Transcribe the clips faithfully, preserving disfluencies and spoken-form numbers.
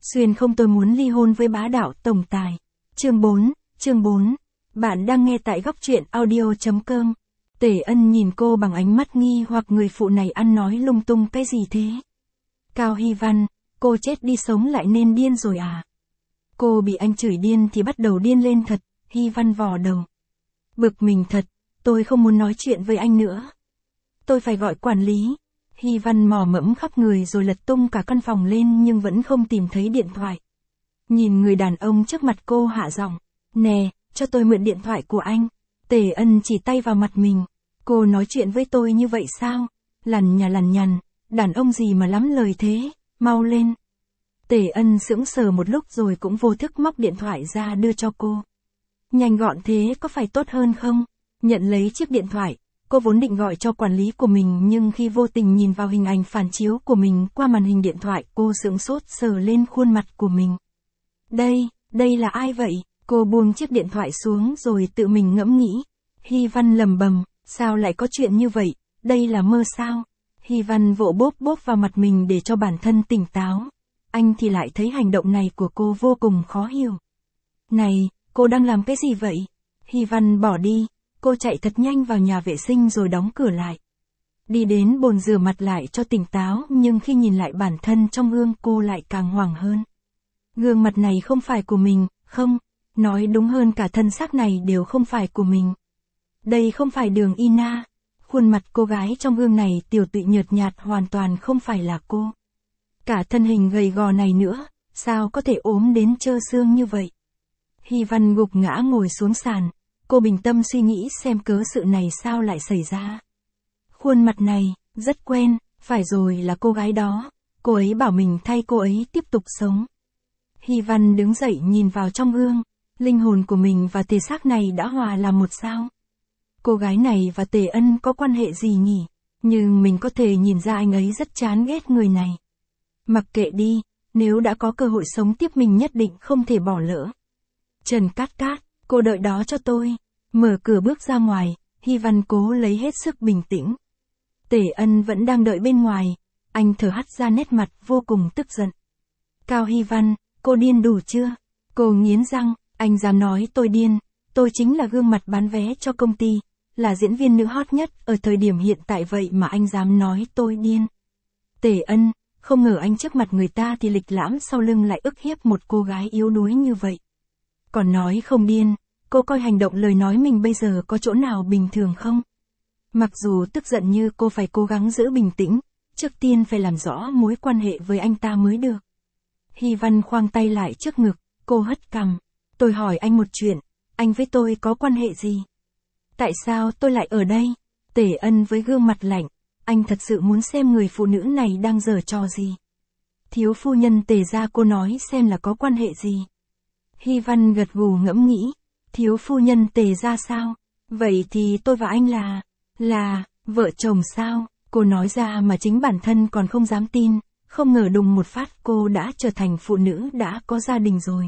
Xuyên không tôi muốn ly hôn với bá đạo tổng tài. Chương bốn, chương bốn. Bạn đang nghe tại góc truyện audio.com. Tề Ân nhìn cô bằng ánh mắt nghi hoặc người phụ này ăn nói lung tung cái gì thế? Cao Hy Văn, cô chết đi sống lại nên điên rồi à? Cô bị anh chửi điên thì bắt đầu điên lên thật, Hy Văn vò đầu. Bực mình thật, tôi không muốn nói chuyện với anh nữa. Tôi phải gọi quản lý. Hy Văn mò mẫm khắp người rồi lật tung cả căn phòng lên nhưng vẫn không tìm thấy điện thoại. Nhìn người đàn ông trước mặt cô hạ giọng, nè, cho tôi mượn điện thoại của anh. Tề Ân chỉ tay vào mặt mình. Cô nói chuyện với tôi như vậy sao? Lằn nhà lằn nhằn, đàn ông gì mà lắm lời thế, mau lên. Tề Ân sững sờ một lúc rồi cũng vô thức móc điện thoại ra đưa cho cô. Nhanh gọn thế có phải tốt hơn không? Nhận lấy chiếc điện thoại, cô vốn định gọi cho quản lý của mình nhưng khi vô tình nhìn vào hình ảnh phản chiếu của mình qua màn hình điện thoại cô sững sốt sờ lên khuôn mặt của mình. Đây, đây là ai vậy? Cô buông chiếc điện thoại xuống rồi tự mình ngẫm nghĩ. Hy Văn lầm bầm, sao lại có chuyện như vậy, đây là mơ sao? Hy Văn vỗ bóp bóp vào mặt mình để cho bản thân tỉnh táo. Anh thì lại thấy hành động này của cô vô cùng khó hiểu. Này, cô đang làm cái gì vậy? Hy Văn bỏ đi, cô chạy thật nhanh vào nhà vệ sinh rồi đóng cửa lại. Đi đến bồn rửa mặt lại cho tỉnh táo nhưng khi nhìn lại bản thân trong gương cô lại càng hoảng hơn. Gương mặt này không phải của mình, không, nói đúng hơn cả thân xác này đều không phải của mình. Đây không phải Đường Ina, khuôn mặt cô gái trong gương này tiểu tụy nhợt nhạt hoàn toàn không phải là cô. Cả thân hình gầy gò này nữa, sao có thể ốm đến trơ xương như vậy? Hy Văn gục ngã ngồi xuống sàn, cô bình tâm suy nghĩ xem cớ sự này sao lại xảy ra. Khuôn mặt này, rất quen, phải rồi là cô gái đó, cô ấy bảo mình thay cô ấy tiếp tục sống. Hy Văn đứng dậy nhìn vào trong gương, linh hồn của mình và thể xác này đã hòa làm một sao. Cô gái này và Tề Ân có quan hệ gì nhỉ? Nhưng mình có thể nhìn ra anh ấy rất chán ghét người này. Mặc kệ đi, nếu đã có cơ hội sống tiếp mình nhất định không thể bỏ lỡ. Trần Cát Cát, cô đợi đó cho tôi. Mở cửa bước ra ngoài, Hy Văn cố lấy hết sức bình tĩnh. Tề Ân vẫn đang đợi bên ngoài, anh thở hắt ra nét mặt vô cùng tức giận. Cao Hy Văn, cô điên đủ chưa? Cô nghiến răng, anh dám nói tôi điên, tôi chính là gương mặt bán vé cho công ty, là diễn viên nữ hot nhất ở thời điểm hiện tại vậy mà anh dám nói tôi điên. Tề Ân, không ngờ anh trước mặt người ta thì lịch lãm sau lưng lại ức hiếp một cô gái yếu đuối như vậy. Còn nói không điên, cô coi hành động lời nói mình bây giờ có chỗ nào bình thường không? Mặc dù tức giận như cô phải cố gắng giữ bình tĩnh, trước tiên phải làm rõ mối quan hệ với anh ta mới được. Hy Văn khoang tay lại trước ngực, cô hất cằm. Tôi hỏi anh một chuyện, anh với tôi có quan hệ gì? Tại sao tôi lại ở đây? Tề Ân với gương mặt lạnh, anh thật sự muốn xem người phụ nữ này đang giở trò gì? Thiếu phu nhân Tề gia cô nói xem là có quan hệ gì? Hy Văn gật gù ngẫm nghĩ, thiếu phu nhân Tề gia sao? Vậy thì tôi và anh là, là, vợ chồng sao? Cô nói ra mà chính bản thân còn không dám tin, không ngờ đùng một phát cô đã trở thành phụ nữ đã có gia đình rồi.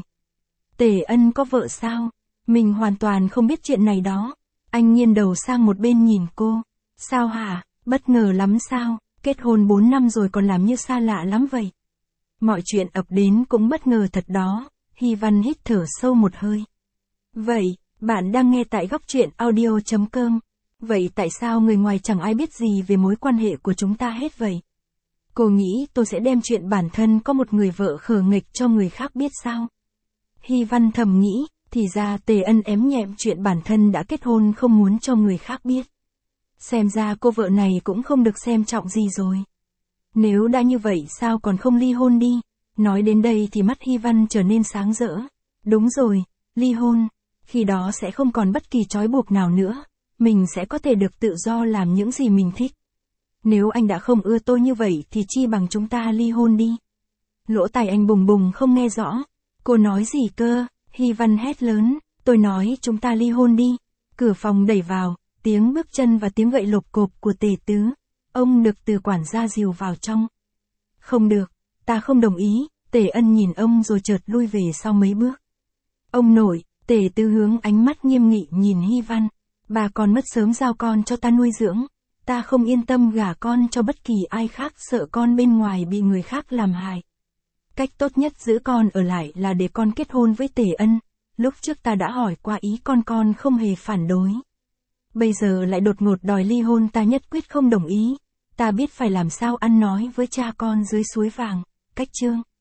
Tề Ân có vợ sao? Mình hoàn toàn không biết chuyện này đó. Anh nghiêng đầu sang một bên nhìn cô. Sao hả? Bất ngờ lắm sao? Kết hôn bốn năm rồi còn làm như xa lạ lắm vậy. Mọi chuyện ập đến cũng bất ngờ thật đó. Hy Văn hít thở sâu một hơi. Vậy, bạn đang nghe tại góc truyện audio.com. Vậy tại sao người ngoài chẳng ai biết gì về mối quan hệ của chúng ta hết vậy? Cô nghĩ tôi sẽ đem chuyện bản thân có một người vợ khờ nghịch cho người khác biết sao? Hy Văn thầm nghĩ, thì ra Tề Ân ém nhẹm chuyện bản thân đã kết hôn không muốn cho người khác biết. Xem ra cô vợ này cũng không được xem trọng gì rồi. Nếu đã như vậy sao còn không ly hôn đi? Nói đến đây thì mắt Hy Văn trở nên sáng rỡ. Đúng rồi, ly hôn. Khi đó sẽ không còn bất kỳ trói buộc nào nữa. Mình sẽ có thể được tự do làm những gì mình thích. Nếu anh đã không ưa tôi như vậy thì chi bằng chúng ta ly hôn đi. Lỗ tai anh bùng bùng không nghe rõ. Cô nói gì cơ? Hy Văn hét lớn. Tôi nói chúng ta ly hôn đi. Cửa phòng đẩy vào, tiếng bước chân và tiếng gậy lộp cộp của Tề Tứ. Ông được từ quản gia dìu vào trong. Không được, ta không đồng ý. Tề Ân nhìn ông rồi chợt lui về sau mấy bước. Ông nội, Tề Tứ hướng ánh mắt nghiêm nghị nhìn Hy Văn. Bà còn mất sớm giao con cho ta nuôi dưỡng. Ta không yên tâm gả con cho bất kỳ ai khác, sợ con bên ngoài bị người khác làm hại. Cách tốt nhất giữ con ở lại là để con kết hôn với Tề Ân. Lúc trước ta đã hỏi qua ý con con không hề phản đối. Bây giờ lại đột ngột đòi ly hôn, ta nhất quyết không đồng ý. Ta biết phải làm sao ăn nói với cha con dưới suối vàng. Cách chương